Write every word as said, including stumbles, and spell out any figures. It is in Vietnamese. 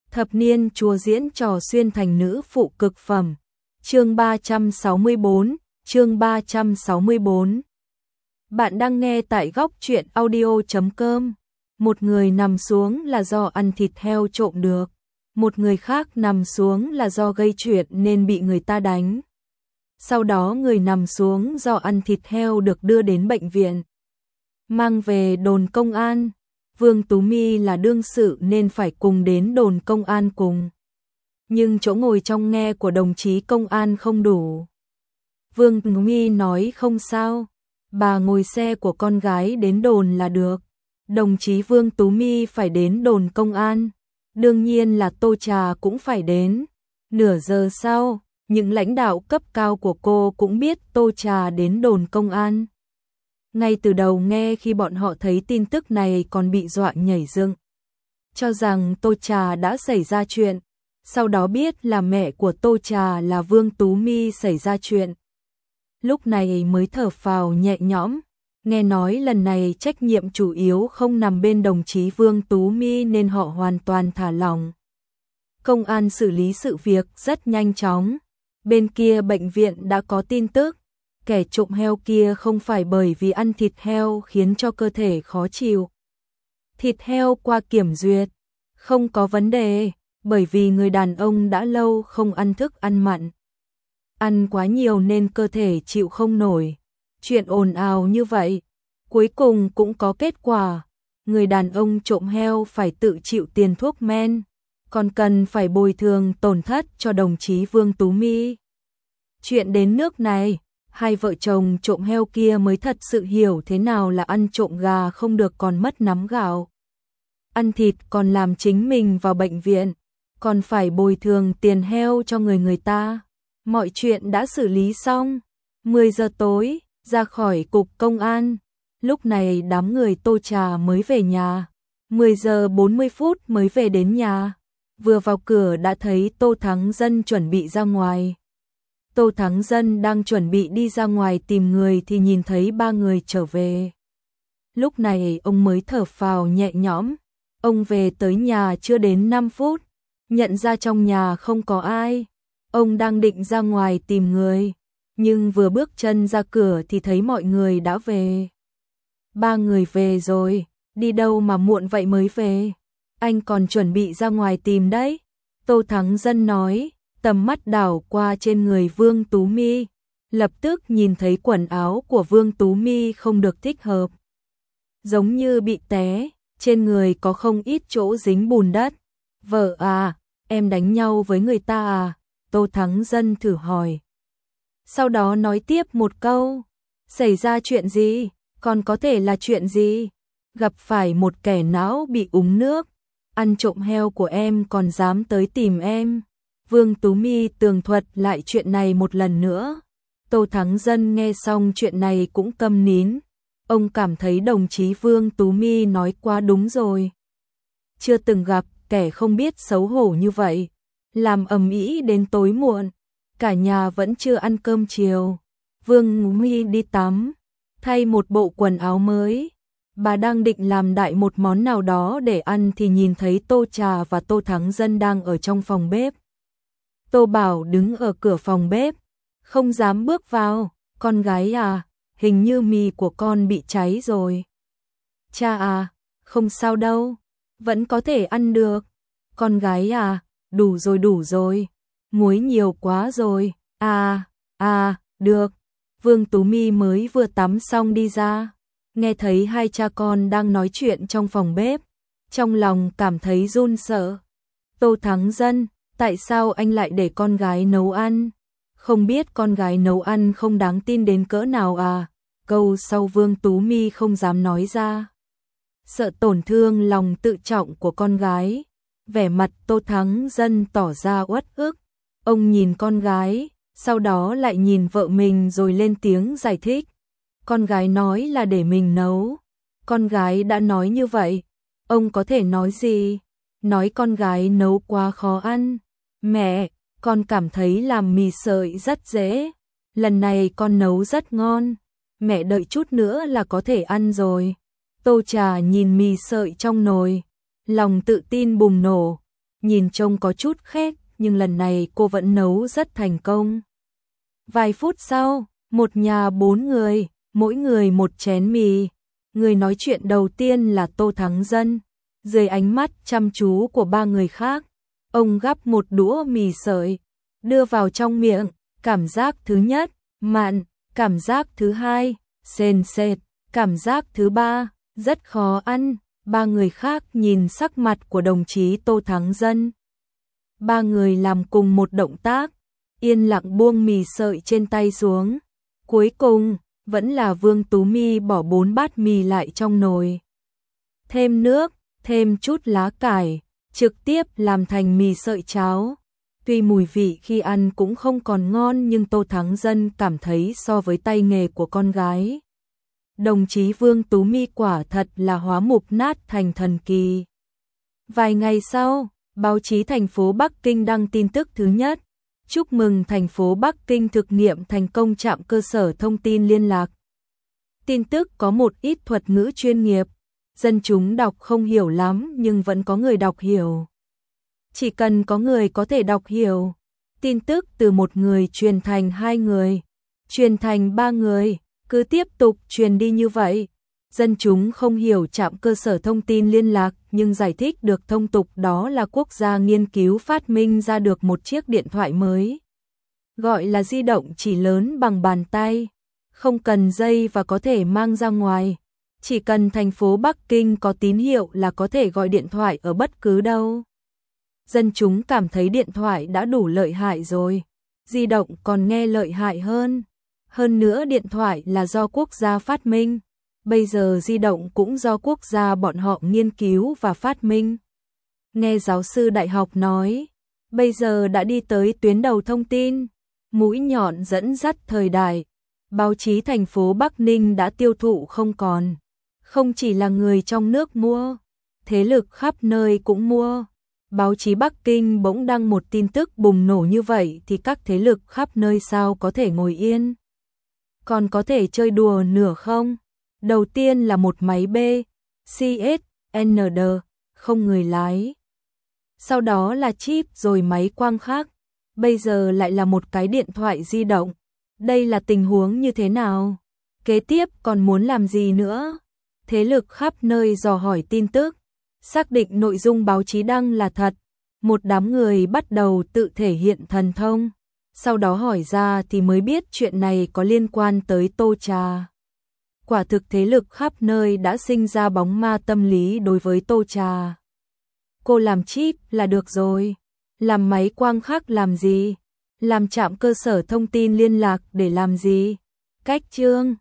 Thập niên chúa diễn trò xuyên thành nữ phụ cực phẩm. Chương ba trăm sáu mươi tư, chương ba trăm sáu mươi tư. Bạn đang nghe tại góc truyện audio chấm com. Một người nằm xuống là do ăn thịt heo trộm được, một người khác nằm xuống là do gây chuyện nên bị người ta đánh. Sau đó người nằm xuống do ăn thịt heo được đưa đến bệnh viện, mang về đồn công an. Vương Tú My là đương sự nên phải cùng đến đồn công an cùng. Nhưng chỗ ngồi trong nghe của đồng chí công an không đủ. Vương Tú My nói không sao, bà ngồi xe của con gái đến đồn là được. Đồng chí Vương Tú My phải đến đồn công an, đương nhiên là Tô Trà cũng phải đến. Nửa giờ sau, những lãnh đạo cấp cao của cô cũng biết Tô Trà đến đồn công an. Ngay từ đầu nghe khi bọn họ thấy tin tức này còn bị dọa nhảy dựng, cho rằng Tô Trà đã xảy ra chuyện, sau đó biết là mẹ của Tô Trà là Vương Tú My xảy ra chuyện. Lúc này mới thở phào nhẹ nhõm, nghe nói lần này trách nhiệm chủ yếu không nằm bên đồng chí Vương Tú My nên họ hoàn toàn thả lỏng. Công an xử lý sự việc rất nhanh chóng, bên kia bệnh viện đã có tin tức. Kẻ trộm heo kia không phải bởi vì ăn thịt heo khiến cho cơ thể khó chịu. Thịt heo qua kiểm duyệt, không có vấn đề, bởi vì người đàn ông đã lâu không ăn thức ăn mặn. Ăn quá nhiều nên cơ thể chịu không nổi. Chuyện ồn ào như vậy, cuối cùng cũng có kết quả. Người đàn ông trộm heo phải tự chịu tiền thuốc men, còn cần phải bồi thường tổn thất cho đồng chí Vương Tú My. Chuyện đến nước này, hai vợ chồng trộm heo kia mới thật sự hiểu thế nào là ăn trộm gà không được còn mất nắm gạo. Ăn thịt còn làm chính mình vào bệnh viện, còn phải bồi thường tiền heo cho người người ta. Mọi chuyện đã xử lý xong. mười giờ tối, ra khỏi cục công an. Lúc này đám người Tô Trà mới về nhà. mười giờ bốn mươi phút mới về đến nhà. Vừa vào cửa đã thấy Tô Thắng Dân chuẩn bị ra ngoài. Tô Thắng Dân đang chuẩn bị đi ra ngoài tìm người thì nhìn thấy ba người trở về. Lúc này ông mới thở phào nhẹ nhõm. Ông về tới nhà chưa đến năm phút, nhận ra trong nhà không có ai. Ông đang định ra ngoài tìm người, nhưng vừa bước chân ra cửa thì thấy mọi người đã về. Ba người về rồi, đi đâu mà muộn vậy mới về? Anh còn chuẩn bị ra ngoài tìm đấy. Tô Thắng Dân nói. Tầm mắt đảo qua trên người Vương Tú My, lập tức nhìn thấy quần áo của Vương Tú My không được thích hợp. Giống như bị té, trên người có không ít chỗ dính bùn đất. Vợ à, em đánh nhau với người ta à? Tô Thắng Dân thử hỏi. Sau đó nói tiếp một câu, xảy ra chuyện gì? Còn có thể là chuyện gì? Gặp phải một kẻ não bị úng nước, ăn trộm heo của em còn dám tới tìm em. Vương Tú My tường thuật lại chuyện này một lần nữa. Tô Thắng Dân nghe xong chuyện này cũng câm nín. Ông cảm thấy đồng chí Vương Tú My nói quá đúng rồi. Chưa từng gặp kẻ không biết xấu hổ như vậy, làm ầm ĩ đến tối muộn, cả nhà vẫn chưa ăn cơm chiều. Vương Tú My đi tắm, thay một bộ quần áo mới. Bà đang định làm đại một món nào đó để ăn thì nhìn thấy Tô Trà và Tô Thắng Dân đang ở trong phòng bếp. Tô Bảo đứng ở cửa phòng bếp, không dám bước vào. Con gái à, hình như mì của con bị cháy rồi. Cha à, không sao đâu, vẫn có thể ăn được. Con gái à, đủ rồi đủ rồi, muối nhiều quá rồi. À, à, được. Vương Tú My mới vừa tắm xong đi ra, nghe thấy hai cha con đang nói chuyện trong phòng bếp, trong lòng cảm thấy run sợ. Tô Thắng Dân, tại sao anh lại để con gái nấu ăn? Không biết con gái nấu ăn không đáng tin đến cỡ nào à? Câu sau Vương Tú My không dám nói ra, sợ tổn thương lòng tự trọng của con gái. Vẻ mặt Tô Thắng Dân tỏ ra uất ức. Ông nhìn con gái, sau đó lại nhìn vợ mình rồi lên tiếng giải thích. Con gái nói là để mình nấu. Con gái đã nói như vậy, ông có thể nói gì? Nói con gái nấu quá khó ăn. Mẹ, con cảm thấy làm mì sợi rất dễ. Lần này con nấu rất ngon. Mẹ đợi chút nữa là có thể ăn rồi. Tô Trà nhìn mì sợi trong nồi, lòng tự tin bùng nổ. nhìn trông có chút khét, nhưng lần này cô vẫn nấu rất thành công. Vài phút sau, một nhà bốn người, mỗi người một chén mì. Người nói chuyện đầu tiên là Tô Thắng Dân. Dưới ánh mắt chăm chú của ba người khác, ông gắp một đũa mì sợi, đưa vào trong miệng. Cảm giác thứ nhất, mặn. Cảm giác thứ hai, sền sệt. Cảm giác thứ ba, rất khó ăn. Ba người khác nhìn sắc mặt của đồng chí Tô Thắng Dân. Ba người làm cùng một động tác, yên lặng buông mì sợi trên tay xuống. Cuối cùng, vẫn là Vương Tú My bỏ bốn bát mì lại trong nồi. Thêm nước, thêm chút lá cải, trực tiếp làm thành mì sợi cháo. Tuy mùi vị khi ăn cũng không còn ngon, nhưng Tô Thắng Dân cảm thấy so với tay nghề của con gái, đồng chí Vương Tú My quả thật là hóa mục nát thành thần kỳ. Vài ngày sau, báo chí thành phố Bắc Kinh đăng tin tức thứ nhất. Chúc mừng thành phố Bắc Kinh thực nghiệm thành công trạm cơ sở thông tin liên lạc. Tin tức có một ít thuật ngữ chuyên nghiệp, dân chúng đọc không hiểu lắm nhưng vẫn có người đọc hiểu. Chỉ cần có người có thể đọc hiểu, tin tức từ một người truyền thành hai người, truyền thành ba người, cứ tiếp tục truyền đi như vậy. Dân chúng không hiểu trạm cơ sở thông tin liên lạc nhưng giải thích được thông tục đó là quốc gia nghiên cứu phát minh ra được một chiếc điện thoại mới. Gọi là di động chỉ lớn bằng bàn tay, không cần dây và có thể mang ra ngoài. Chỉ cần thành phố Bắc Kinh có tín hiệu là có thể gọi điện thoại ở bất cứ đâu. Dân chúng cảm thấy điện thoại đã đủ lợi hại rồi, di động còn nghe lợi hại hơn. Hơn nữa điện thoại là do quốc gia phát minh. Bây giờ di động cũng do quốc gia bọn họ nghiên cứu và phát minh. Nghe giáo sư đại học nói, bây giờ đã đi tới tuyến đầu thông tin, mũi nhọn dẫn dắt thời đại. Báo chí thành phố Bắc Ninh đã tiêu thụ không còn. Không chỉ là người trong nước mua, thế lực khắp nơi cũng mua. Báo chí Bắc Kinh bỗng đăng một tin tức bùng nổ như vậy thì các thế lực khắp nơi sao có thể ngồi yên. Còn có thể chơi đùa nửa không? Đầu tiên là một máy B, xê ét, en đê, không người lái. Sau đó là chip rồi máy quang khác. Bây giờ lại là một cái điện thoại di động. Đây là tình huống như thế nào? Kế tiếp còn muốn làm gì nữa? Thế lực khắp nơi dò hỏi tin tức, xác định nội dung báo chí đăng là thật. Một đám người bắt đầu tự thể hiện thần thông. Sau đó hỏi ra thì mới biết chuyện này có liên quan tới Tô Trà. Quả thực thế lực khắp nơi đã sinh ra bóng ma tâm lý đối với Tô Trà. Cô làm chip là được rồi, làm máy quang khác làm gì, làm trạm cơ sở thông tin liên lạc để làm gì. Cách chương